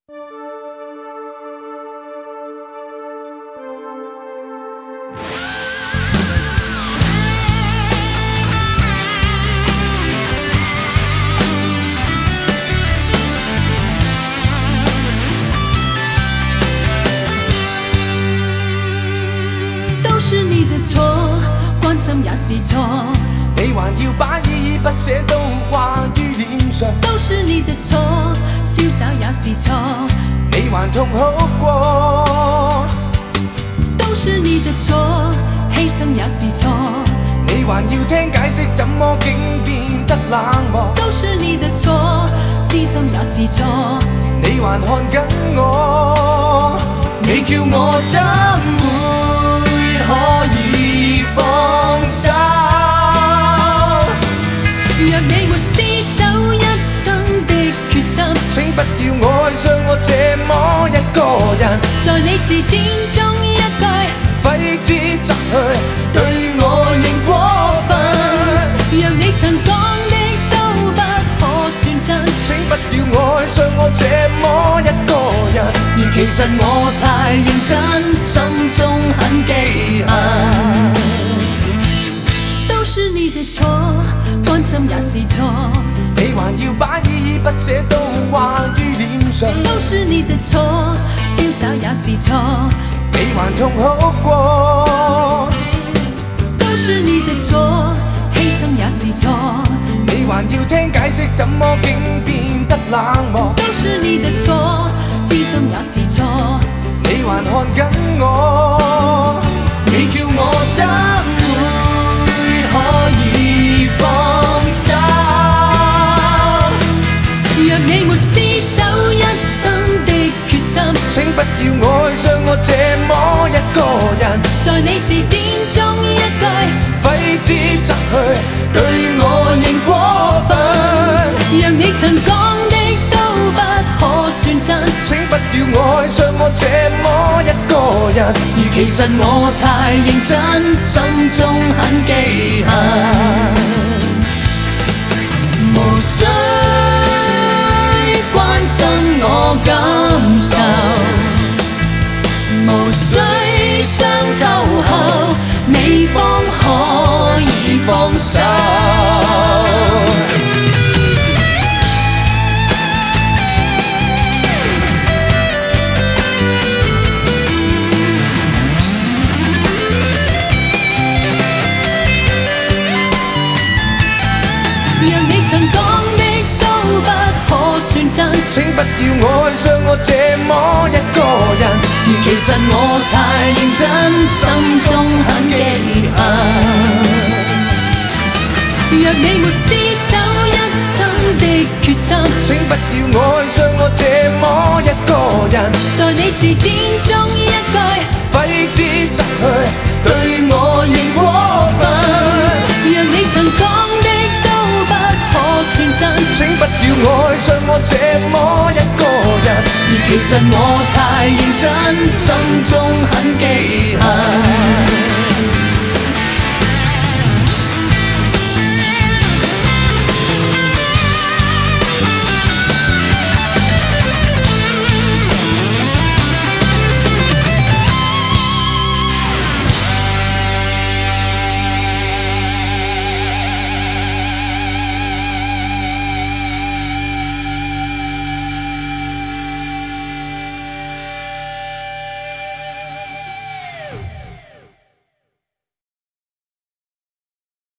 都是你的错，关心也是错， 你还要把依依不舍都挂于脸上。 都是你的错，潇洒也是错， 你还痛哭过。 都是你的错，牺牲也是错， 你还要听解释，怎么竟变得冷漠？ 都是你的错，知心也是错， 你还看紧我，你叫我怎会可以放手？ 若你没厮守一生的決心， 請不要愛上我這麼一個人， 在你字典中一句揮之則去，對我仍過分。 若你曾講的都不可算真， 請不要愛上我這麼一個人，而其實我太認真，心中很記恨。 都是你的錯，關心也是錯， 你還要把依依不捨都掛於臉上， 都是你的錯，瀟灑也是錯， 你還痛哭過。 都是你的錯，犧牲也是錯， 你還要聽解釋，怎麼竟變得冷漠？ 都是你的錯，知心也是錯， 你還看緊我，你叫我怎會可以放手？ 若你沒厮守一生的決心， 請不要愛上我這麼一個人， 在你字典中一句揮之則去，對我仍過分。 若你曾講的都不可算真， 請不要愛上我這麼一個人，而其實我太認真，心中很記恨。無需關心我感受，無需傷透後你方可以放手。 若你曾講的都不可算真， 請不要愛上我這麼一個人，而其實我太認真，心中很記恨。 若你沒厮守一生的決心， 請不要愛上我這麼一個人， 在你字典中一句揮之則去，對我仍過分。 若你曾講的都不可算真， 請不要愛上我這麼一個人，而其實我太認真，心中很記恨。